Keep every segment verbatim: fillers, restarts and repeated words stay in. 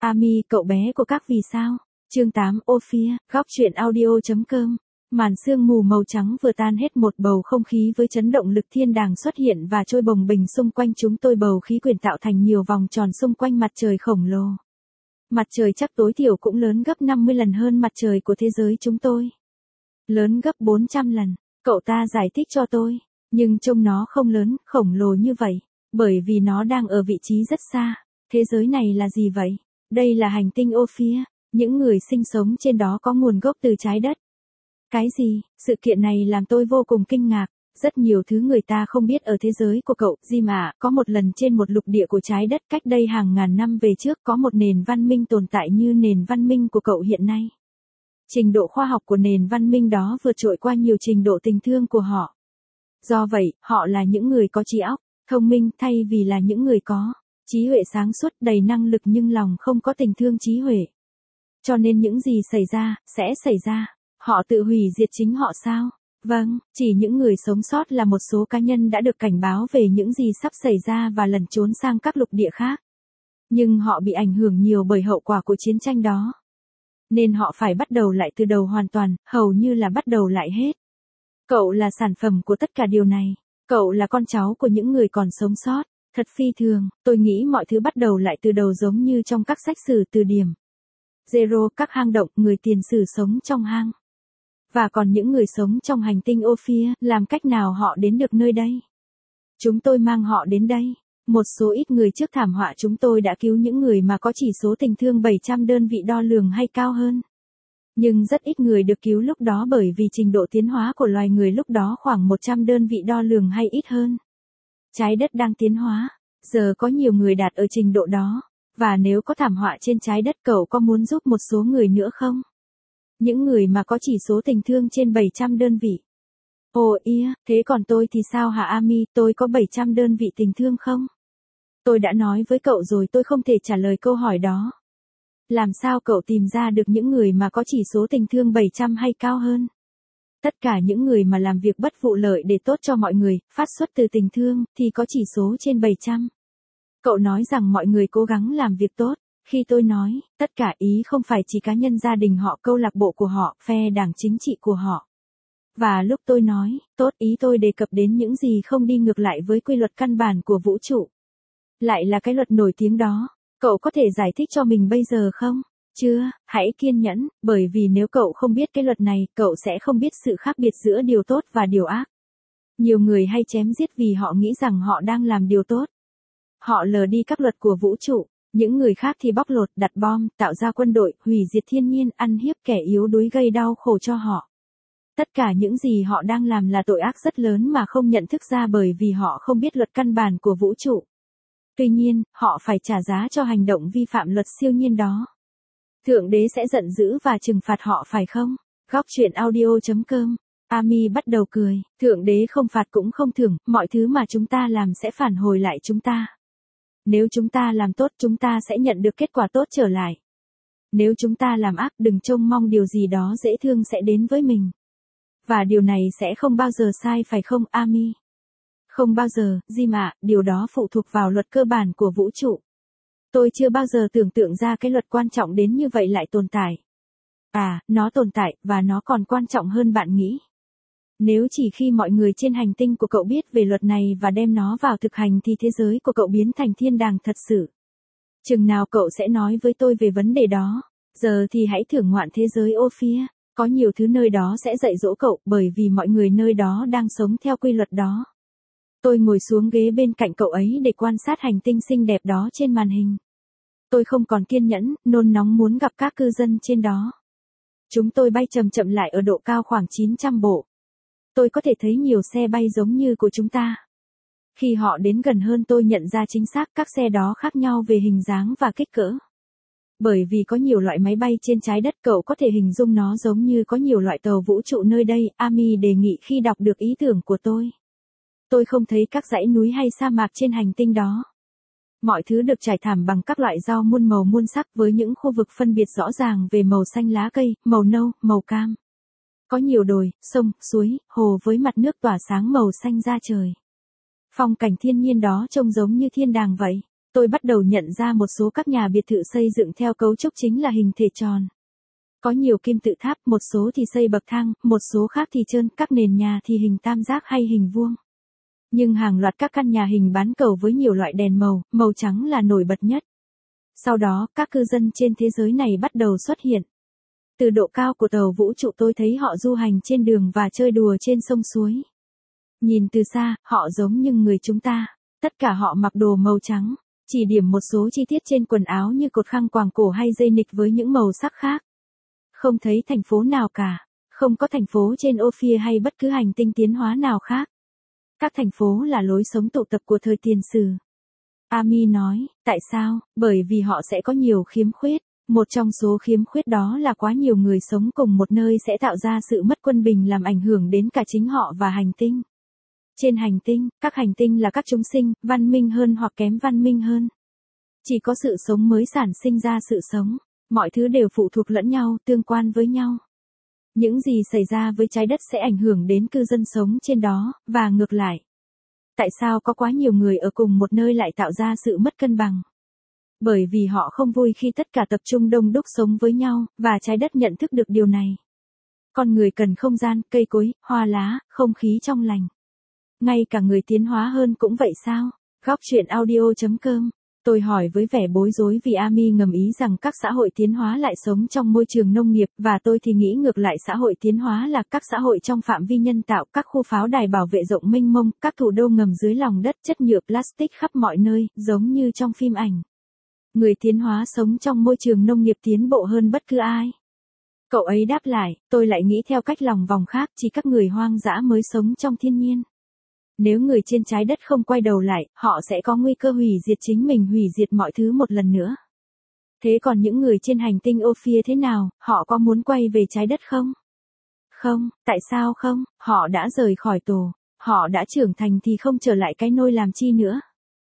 Ami, cậu bé của các vì sao. Chương tám, Ophir, góc truyện audio.com. Màn sương mù màu trắng vừa tan hết, một bầu không khí với chấn động lực thiên đàng xuất hiện và trôi bồng bềnh xung quanh chúng tôi. Bầu khí quyển tạo thành nhiều vòng tròn xung quanh mặt trời khổng lồ. Mặt trời chắc tối thiểu cũng lớn gấp năm mươi lần hơn mặt trời của thế giới chúng tôi. Lớn gấp bốn trăm lần, cậu ta giải thích cho tôi. Nhưng trông nó không lớn, khổng lồ như vậy, bởi vì nó đang ở vị trí rất xa. Thế giới này là gì vậy? Đây là hành tinh Ophir. Những người sinh sống trên đó có nguồn gốc từ trái đất. Cái gì? Sự kiện này làm tôi vô cùng kinh ngạc. Rất nhiều thứ người ta không biết ở thế giới của cậu, Jim ạ. Có một lần trên một lục địa của trái đất cách đây hàng ngàn năm về trước có một nền văn minh tồn tại như nền văn minh của cậu hiện nay. Trình độ khoa học của nền văn minh đó vượt trội qua nhiều trình độ tình thương của họ. Do vậy, họ là những người có trí óc, thông minh thay vì là những người có trí huệ sáng suốt, đầy năng lực nhưng lòng không có tình thương trí huệ. Cho nên những gì xảy ra, sẽ xảy ra. Họ tự hủy diệt chính họ sao? Vâng, chỉ những người sống sót là một số cá nhân đã được cảnh báo về những gì sắp xảy ra và lẩn trốn sang các lục địa khác. Nhưng họ bị ảnh hưởng nhiều bởi hậu quả của chiến tranh đó. Nên họ phải bắt đầu lại từ đầu hoàn toàn, hầu như là bắt đầu lại hết. Cậu là sản phẩm của tất cả điều này. Cậu là con cháu của những người còn sống sót. Thật phi thường, tôi nghĩ mọi thứ bắt đầu lại từ đầu giống như trong các sách sử từ điểm. Zero, các hang động, người tiền sử sống trong hang. Và còn những người sống trong hành tinh Ophir, làm cách nào họ đến được nơi đây? Chúng tôi mang họ đến đây. Một số ít người trước thảm họa chúng tôi đã cứu những người mà có chỉ số tình thương bảy trăm đơn vị đo lường hay cao hơn. Nhưng rất ít người được cứu lúc đó bởi vì trình độ tiến hóa của loài người lúc đó khoảng một trăm đơn vị đo lường hay ít hơn. Trái đất đang tiến hóa, giờ có nhiều người đạt ở trình độ đó. Và nếu có thảm họa trên trái đất, cậu có muốn giúp một số người nữa không? Những người mà có chỉ số tình thương trên bảy trăm đơn vị. Ồ ia, thế còn tôi thì sao hả Ami, tôi có bảy trăm đơn vị tình thương không? Tôi đã nói với cậu rồi, tôi không thể trả lời câu hỏi đó. Làm sao cậu tìm ra được những người mà có chỉ số tình thương bảy trăm hay cao hơn? Tất cả những người mà làm việc bất vụ lợi để tốt cho mọi người, phát xuất từ tình thương, thì có chỉ số trên bảy trăm. Cậu nói rằng mọi người cố gắng làm việc tốt. Khi tôi nói, tất cả ý không phải chỉ cá nhân gia đình họ, câu lạc bộ của họ, phe đảng chính trị của họ. Và lúc tôi nói, tốt, ý tôi đề cập đến những gì không đi ngược lại với quy luật căn bản của vũ trụ. Lại là cái luật nổi tiếng đó. Cậu có thể giải thích cho mình bây giờ không? Chưa, hãy kiên nhẫn, bởi vì nếu cậu không biết cái luật này, cậu sẽ không biết sự khác biệt giữa điều tốt và điều ác. Nhiều người hay chém giết vì họ nghĩ rằng họ đang làm điều tốt. Họ lờ đi các luật của vũ trụ. Những người khác thì bóc lột, đặt bom, tạo ra quân đội, hủy diệt thiên nhiên, ăn hiếp kẻ yếu đuối, gây đau khổ cho họ. Tất cả những gì họ đang làm là tội ác rất lớn mà không nhận thức ra bởi vì họ không biết luật căn bản của vũ trụ. Tuy nhiên, họ phải trả giá cho hành động vi phạm luật siêu nhiên đó. Thượng đế sẽ giận dữ và trừng phạt họ phải không? Góc truyện audio.com. Ami bắt đầu cười. Thượng đế không phạt cũng không thưởng, mọi thứ mà chúng ta làm sẽ phản hồi lại chúng ta. Nếu chúng ta làm tốt, chúng ta sẽ nhận được kết quả tốt trở lại. Nếu chúng ta làm ác, đừng trông mong điều gì đó dễ thương sẽ đến với mình. Và điều này sẽ không bao giờ sai phải không, Ami? Không bao giờ, Jim ạ, điều đó phụ thuộc vào luật cơ bản của vũ trụ. Tôi chưa bao giờ tưởng tượng ra cái luật quan trọng đến như vậy lại tồn tại. À, nó tồn tại, và nó còn quan trọng hơn bạn nghĩ. Nếu chỉ khi mọi người trên hành tinh của cậu biết về luật này và đem nó vào thực hành thì thế giới của cậu biến thành thiên đàng thật sự. Chừng nào cậu sẽ nói với tôi về vấn đề đó? Giờ thì hãy thưởng ngoạn thế giới Ophir. Có nhiều thứ nơi đó sẽ dạy dỗ cậu bởi vì mọi người nơi đó đang sống theo quy luật đó. Tôi ngồi xuống ghế bên cạnh cậu ấy để quan sát hành tinh xinh đẹp đó trên màn hình. Tôi không còn kiên nhẫn, nôn nóng muốn gặp các cư dân trên đó. Chúng tôi bay chậm chậm lại ở độ cao khoảng chín trăm bộ. Tôi có thể thấy nhiều xe bay giống như của chúng ta. Khi họ đến gần hơn tôi nhận ra chính xác các xe đó khác nhau về hình dáng và kích cỡ. Bởi vì có nhiều loại máy bay trên trái đất, cậu có thể hình dung nó giống như có nhiều loại tàu vũ trụ nơi đây, Ami đề nghị khi đọc được ý tưởng của tôi. Tôi không thấy các dãy núi hay sa mạc trên hành tinh đó. Mọi thứ được trải thảm bằng các loại rau muôn màu muôn sắc với những khu vực phân biệt rõ ràng về màu xanh lá cây, màu nâu, màu cam. Có nhiều đồi, sông, suối, hồ với mặt nước tỏa sáng màu xanh da trời. Phong cảnh thiên nhiên đó trông giống như thiên đàng vậy. tôi bắt đầu nhận ra một số các nhà biệt thự xây dựng theo cấu trúc chính là hình thể tròn. Có nhiều kim tự tháp, một số thì xây bậc thang, một số khác thì trơn, các nền nhà thì hình tam giác hay hình vuông. Nhưng hàng loạt các căn nhà hình bán cầu với nhiều loại đèn màu, màu trắng là nổi bật nhất. Sau đó, các cư dân trên thế giới này bắt đầu xuất hiện. Từ độ cao của tàu vũ trụ tôi thấy họ du hành trên đường và chơi đùa trên sông suối. Nhìn từ xa, họ giống như người chúng ta. Tất cả họ mặc đồ màu trắng, chỉ điểm một số chi tiết trên quần áo như cột khăn quàng cổ hay dây nịt với những màu sắc khác. Không thấy thành phố nào cả, không có thành phố trên Ophir hay bất cứ hành tinh tiến hóa nào khác. Các thành phố là lối sống tụ tập của thời tiền sử. Amy nói, tại sao? Bởi vì họ sẽ có nhiều khiếm khuyết. Một trong số khiếm khuyết đó là quá nhiều người sống cùng một nơi sẽ tạo ra sự mất quân bình làm ảnh hưởng đến cả chính họ và hành tinh. Trên hành tinh, các hành tinh là các chúng sinh, văn minh hơn hoặc kém văn minh hơn. Chỉ có sự sống mới sản sinh ra sự sống. Mọi thứ đều phụ thuộc lẫn nhau, tương quan với nhau. Những gì xảy ra với trái đất sẽ ảnh hưởng đến cư dân sống trên đó, và ngược lại. Tại sao có quá nhiều người ở cùng một nơi lại tạo ra sự mất cân bằng? Bởi vì họ không vui khi tất cả tập trung đông đúc sống với nhau, và trái đất nhận thức được điều này. Con người cần không gian, cây cối, hoa lá, không khí trong lành. Ngay cả người tiến hóa hơn cũng vậy sao? Góc chuyện audio chấm com. Tôi hỏi với vẻ bối rối vì Amy ngầm ý rằng các xã hội tiến hóa lại sống trong môi trường nông nghiệp, và tôi thì nghĩ ngược lại, xã hội tiến hóa là các xã hội trong phạm vi nhân tạo, các khu pháo đài bảo vệ rộng mênh mông, các thủ đô ngầm dưới lòng đất, chất nhựa plastic khắp mọi nơi, giống như trong phim ảnh. Người tiến hóa sống trong môi trường nông nghiệp tiến bộ hơn bất cứ ai. Cậu ấy đáp lại, tôi lại nghĩ theo cách lòng vòng khác, chỉ các người hoang dã mới sống trong thiên nhiên. Nếu người trên trái đất không quay đầu lại, họ sẽ có nguy cơ hủy diệt chính mình, hủy diệt mọi thứ một lần nữa. Thế còn những người trên hành tinh Ophir thế nào, họ có muốn quay về trái đất không? Không, tại sao không? Họ đã rời khỏi tổ, họ đã trưởng thành thì không trở lại cái nôi làm chi nữa.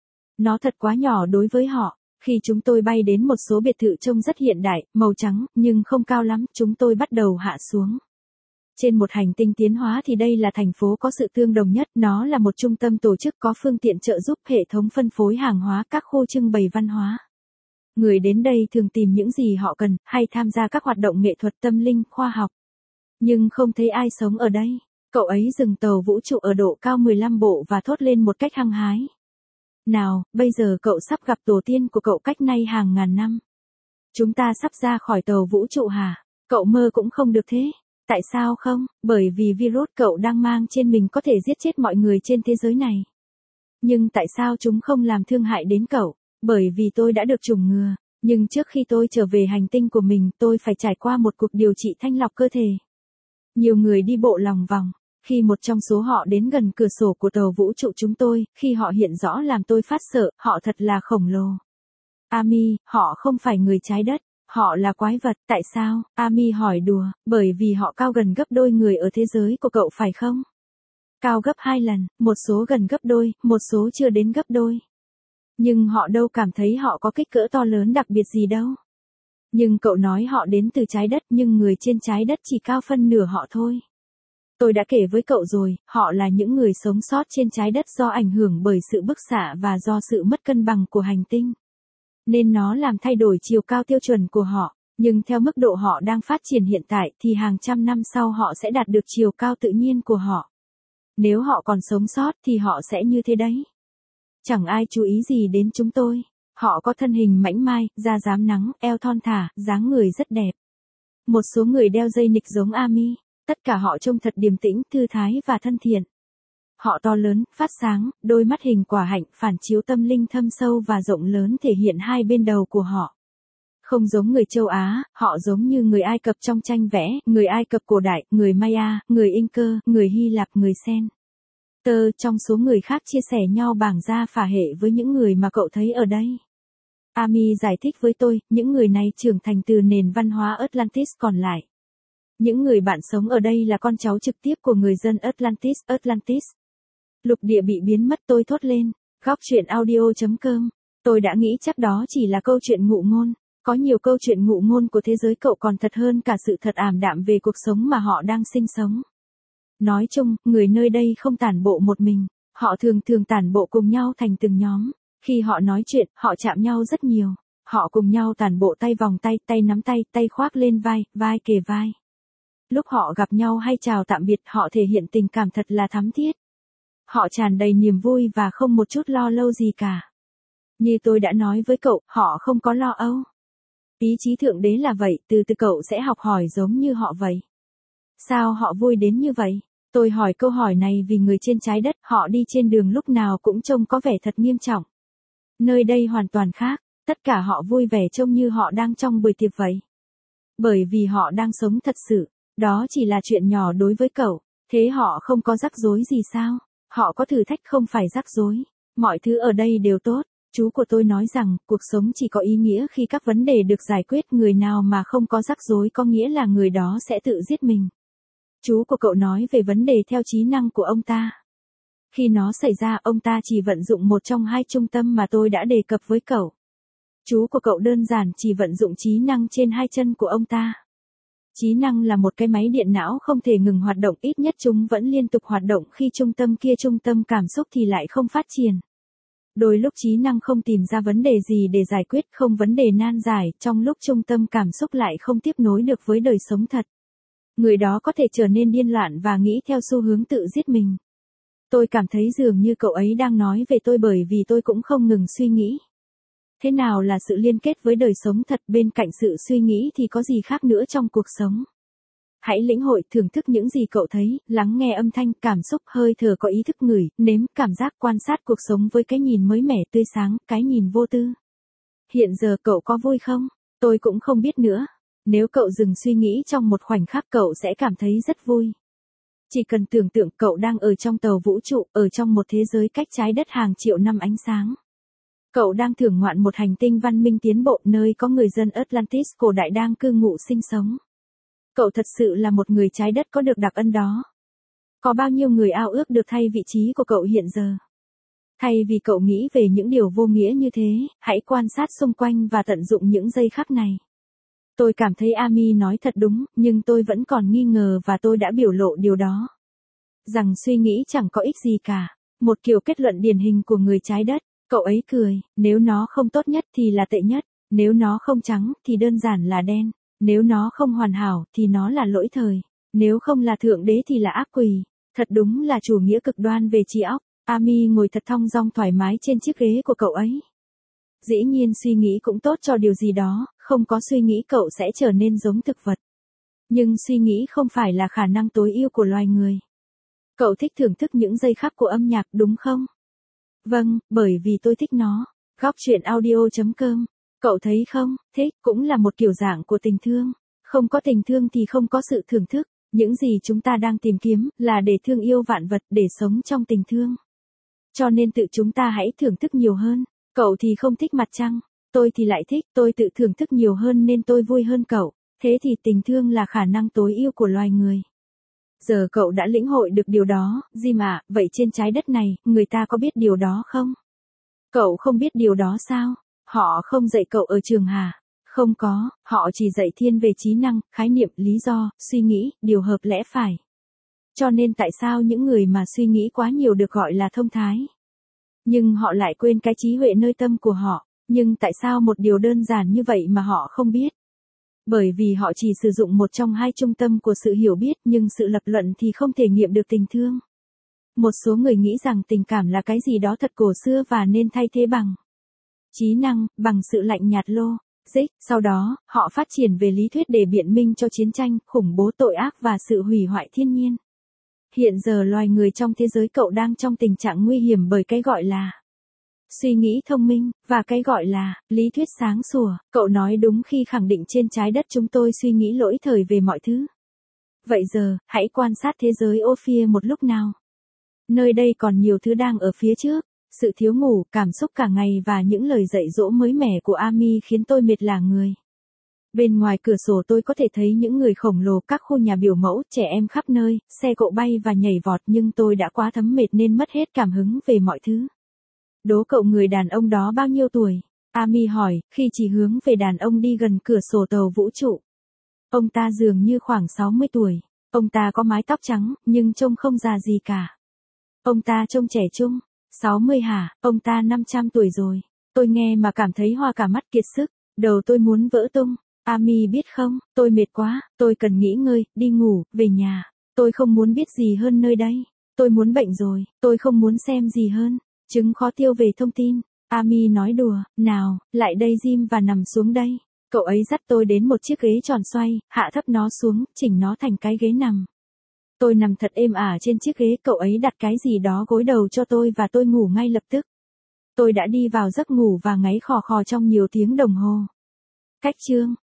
Nó thật quá nhỏ đối với họ. Khi chúng tôi bay đến một số biệt thự trông rất hiện đại, màu trắng, nhưng không cao lắm, chúng tôi bắt đầu hạ xuống. Trên một hành tinh tiến hóa thì đây là thành phố có sự tương đồng nhất, nó là một trung tâm tổ chức có phương tiện trợ giúp, hệ thống phân phối hàng hóa, các khu trưng bày văn hóa. Người đến đây thường tìm những gì họ cần, hay tham gia các hoạt động nghệ thuật, tâm linh, khoa học. Nhưng không thấy ai sống ở đây. Cậu ấy dừng tàu vũ trụ ở độ cao mười lăm bộ và thốt lên một cách hăng hái. Nào, bây giờ cậu sắp gặp tổ tiên của cậu cách nay hàng ngàn năm. Chúng ta sắp ra khỏi tàu vũ trụ hả? Cậu mơ cũng không được thế. Tại sao không? Bởi vì virus cậu đang mang trên mình có thể giết chết mọi người trên thế giới này. Nhưng tại sao chúng không làm thương hại đến cậu? Bởi vì tôi đã được chủng ngừa. Nhưng trước khi tôi trở về hành tinh của mình, tôi phải trải qua một cuộc điều trị thanh lọc cơ thể. Nhiều người đi bộ lòng vòng. Khi một trong số họ đến gần cửa sổ của tàu vũ trụ chúng tôi, khi họ hiện rõ làm tôi phát sợ, họ thật là khổng lồ. Amy, họ không phải người trái đất, họ là quái vật, tại sao? Amy hỏi đùa, bởi vì họ cao gần gấp đôi người ở thế giới của cậu phải không? Cao gấp hai lần, một số gần gấp đôi, một số chưa đến gấp đôi. Nhưng họ đâu cảm thấy họ có kích cỡ to lớn đặc biệt gì đâu. Nhưng cậu nói họ đến từ trái đất, nhưng người trên trái đất chỉ cao phân nửa họ thôi. Tôi đã kể với cậu rồi, họ là những người sống sót trên trái đất do ảnh hưởng bởi sự bức xạ và do sự mất cân bằng của hành tinh. Nên nó làm thay đổi chiều cao tiêu chuẩn của họ, nhưng theo mức độ họ đang phát triển hiện tại thì hàng trăm năm sau họ sẽ đạt được chiều cao tự nhiên của họ. Nếu họ còn sống sót thì họ sẽ như thế đấy. Chẳng ai chú ý gì đến chúng tôi. Họ có thân hình mảnh mai, da rám nắng, eo thon thả, dáng người rất đẹp. Một số người đeo dây nịt giống Amy. Tất cả họ trông thật điềm tĩnh, thư thái và thân thiện. Họ to lớn, phát sáng, đôi mắt hình quả hạnh, phản chiếu tâm linh thâm sâu và rộng lớn thể hiện hai bên đầu của họ. Không giống người châu Á, họ giống như người Ai Cập trong tranh vẽ, người Ai Cập cổ đại, người Maya, người Inca, người Hy Lạp, người Sen. Tơ, trong số người khác chia sẻ nhau bảng da phả hệ với những người mà cậu thấy ở đây. Amy giải thích với tôi, những người này trưởng thành từ nền văn hóa Atlantis còn lại. Những người bạn sống ở đây là con cháu trực tiếp của người dân Atlantis, Atlantis. Lục địa bị biến mất, tôi thốt lên. Góc chuyện audio chấm com. Tôi đã nghĩ chắc đó chỉ là câu chuyện ngụ ngôn. Có nhiều câu chuyện ngụ ngôn của thế giới cậu còn thật hơn cả sự thật ảm đạm về cuộc sống mà họ đang sinh sống. Nói chung, người nơi đây không tản bộ một mình. Họ thường thường tản bộ cùng nhau thành từng nhóm. Khi họ nói chuyện, họ chạm nhau rất nhiều. Họ cùng nhau tản bộ tay vòng tay, tay nắm tay, tay khoác lên vai, vai kề vai. Lúc họ gặp nhau hay chào tạm biệt, họ thể hiện tình cảm thật là thắm thiết. Họ tràn đầy niềm vui và không một chút lo âu gì cả. Như tôi đã nói với cậu, họ không có lo âu. Ý chí Thượng Đế là vậy, từ từ cậu sẽ học hỏi giống như họ vậy. Sao họ vui đến như vậy? Tôi hỏi câu hỏi này vì người trên trái đất, họ đi trên đường lúc nào cũng trông có vẻ thật nghiêm trọng. Nơi đây hoàn toàn khác, tất cả họ vui vẻ trông như họ đang trong buổi tiệc vậy. Bởi vì họ đang sống thật sự, đó chỉ là chuyện nhỏ đối với cậu, thế họ không có rắc rối gì sao? Họ có thử thách không phải rắc rối, mọi thứ ở đây đều tốt. Chú của tôi nói rằng, cuộc sống chỉ có ý nghĩa khi các vấn đề được giải quyết, người nào mà không có rắc rối có nghĩa là người đó sẽ tự giết mình. Chú của cậu nói về vấn đề theo trí năng của ông ta. Khi nó xảy ra, ông ta chỉ vận dụng một trong hai trung tâm mà tôi đã đề cập với cậu. Chú của cậu đơn giản chỉ vận dụng trí năng trên hai chân của ông ta. Trí năng là một cái máy điện não không thể ngừng hoạt động, ít nhất chúng vẫn liên tục hoạt động khi trung tâm kia, trung tâm cảm xúc thì lại không phát triển. Đôi lúc trí năng không tìm ra vấn đề gì để giải quyết, không vấn đề nan giải, trong lúc trung tâm cảm xúc lại không tiếp nối được với đời sống thật. Người đó có thể trở nên điên loạn và nghĩ theo xu hướng tự giết mình. Tôi cảm thấy dường như cậu ấy đang nói về tôi bởi vì tôi cũng không ngừng suy nghĩ. Thế nào là sự liên kết với đời sống thật, bên cạnh sự suy nghĩ thì có gì khác nữa trong cuộc sống? Hãy lĩnh hội, thưởng thức những gì cậu thấy, lắng nghe âm thanh, cảm xúc, hơi thở, có ý thức ngửi, nếm, cảm giác, quan sát cuộc sống với cái nhìn mới mẻ, tươi sáng, cái nhìn vô tư. Hiện giờ cậu có vui không? Tôi cũng không biết nữa. Nếu cậu dừng suy nghĩ trong một khoảnh khắc, cậu sẽ cảm thấy rất vui. Chỉ cần tưởng tượng cậu đang ở trong tàu vũ trụ, ở trong một thế giới cách trái đất hàng triệu năm ánh sáng. Cậu đang thưởng ngoạn một hành tinh văn minh tiến bộ, nơi có người dân Atlantis cổ đại đang cư ngụ sinh sống. Cậu thật sự là một người trái đất có được đặc ân đó. Có bao nhiêu người ao ước được thay vị trí của cậu hiện giờ? Thay vì cậu nghĩ về những điều vô nghĩa như thế, hãy quan sát xung quanh và tận dụng những giây khắc này. Tôi cảm thấy Amy nói thật đúng, nhưng tôi vẫn còn nghi ngờ và tôi đã biểu lộ điều đó. Rằng suy nghĩ chẳng có ích gì cả. Một kiểu kết luận điển hình của người trái đất. Cậu ấy cười, nếu nó không tốt nhất thì là tệ nhất, nếu nó không trắng thì đơn giản là đen, nếu nó không hoàn hảo thì nó là lỗi thời, nếu không là thượng đế thì là ác quỷ. Thật đúng là chủ nghĩa cực đoan về trí óc. Amy ngồi thật thong dong thoải mái trên chiếc ghế của cậu ấy. Dĩ nhiên suy nghĩ cũng tốt cho điều gì đó, không có suy nghĩ cậu sẽ trở nên giống thực vật. Nhưng suy nghĩ không phải là khả năng tối ưu của loài người. Cậu thích thưởng thức những giây khắc của âm nhạc đúng không? Vâng, bởi vì tôi thích nó. Góc chuyện audio chấm com. Cậu thấy không, thích cũng là một kiểu dạng của tình thương. Không có tình thương thì không có sự thưởng thức. Những gì chúng ta đang tìm kiếm là để thương yêu vạn vật, để sống trong tình thương. Cho nên tự chúng ta hãy thưởng thức nhiều hơn. Cậu thì không thích mặt trăng, tôi thì lại thích, tôi tự thưởng thức nhiều hơn nên tôi vui hơn cậu. Thế thì tình thương là khả năng tối ưu của loài người. Giờ cậu đã lĩnh hội được điều đó, Jim ạ, vậy trên trái đất này, người ta có biết điều đó không? Cậu không biết điều đó sao? Họ không dạy cậu ở trường hả? Không có, họ chỉ dạy thiên về trí năng, khái niệm, lý do, suy nghĩ, điều hợp lẽ phải. Cho nên tại sao những người mà suy nghĩ quá nhiều được gọi là thông thái? Nhưng họ lại quên cái trí huệ nơi tâm của họ. Nhưng tại sao một điều đơn giản như vậy mà họ không biết? Bởi vì họ chỉ sử dụng một trong hai trung tâm của sự hiểu biết, nhưng sự lập luận thì không thể nghiệm được tình thương. Một số người nghĩ rằng tình cảm là cái gì đó thật cổ xưa và nên thay thế bằng trí năng, bằng sự lạnh nhạt logic. Sau đó, họ phát triển về lý thuyết để biện minh cho chiến tranh, khủng bố, tội ác và sự hủy hoại thiên nhiên. Hiện giờ loài người trong thế giới cậu đang trong tình trạng nguy hiểm bởi cái gọi là suy nghĩ thông minh, và cái gọi là lý thuyết sáng sủa. Cậu nói đúng khi khẳng định trên trái đất chúng tôi suy nghĩ lỗi thời về mọi thứ. Vậy giờ, hãy quan sát thế giới Ophir một lúc nào. Nơi đây còn nhiều thứ đang ở phía trước. Sự thiếu ngủ, cảm xúc cả ngày và những lời dạy dỗ mới mẻ của Amy khiến tôi mệt lả người. Bên ngoài cửa sổ tôi có thể thấy những người khổng lồ, các khu nhà biểu mẫu, trẻ em khắp nơi, xe cộ bay và nhảy vọt, nhưng tôi đã quá thấm mệt nên mất hết cảm hứng về mọi thứ. Đố cậu người đàn ông đó bao nhiêu tuổi? Amy hỏi, khi chỉ hướng về đàn ông đi gần cửa sổ tàu vũ trụ. Ông ta dường như khoảng sáu mươi tuổi. Ông ta có mái tóc trắng, nhưng trông không già gì cả. Ông ta trông trẻ trung. sáu mươi hả, ông ta năm trăm tuổi rồi. Tôi nghe mà cảm thấy hoa cả mắt kiệt sức, đầu tôi muốn vỡ tung. Ami biết không, tôi mệt quá, tôi cần nghỉ ngơi, đi ngủ, về nhà. Tôi không muốn biết gì hơn nơi đây. Tôi muốn bệnh rồi, tôi không muốn xem gì hơn. Chứng khó tiêu về thông tin. Ami nói đùa, nào, lại đây Jim và nằm xuống đây. Cậu ấy dắt tôi đến một chiếc ghế tròn xoay, hạ thấp nó xuống, chỉnh nó thành cái ghế nằm. Tôi nằm thật êm ả trên chiếc ghế, cậu ấy đặt cái gì đó gối đầu cho tôi và tôi ngủ ngay lập tức. Tôi đã đi vào giấc ngủ và ngáy khò khò trong nhiều tiếng đồng hồ. Cách chương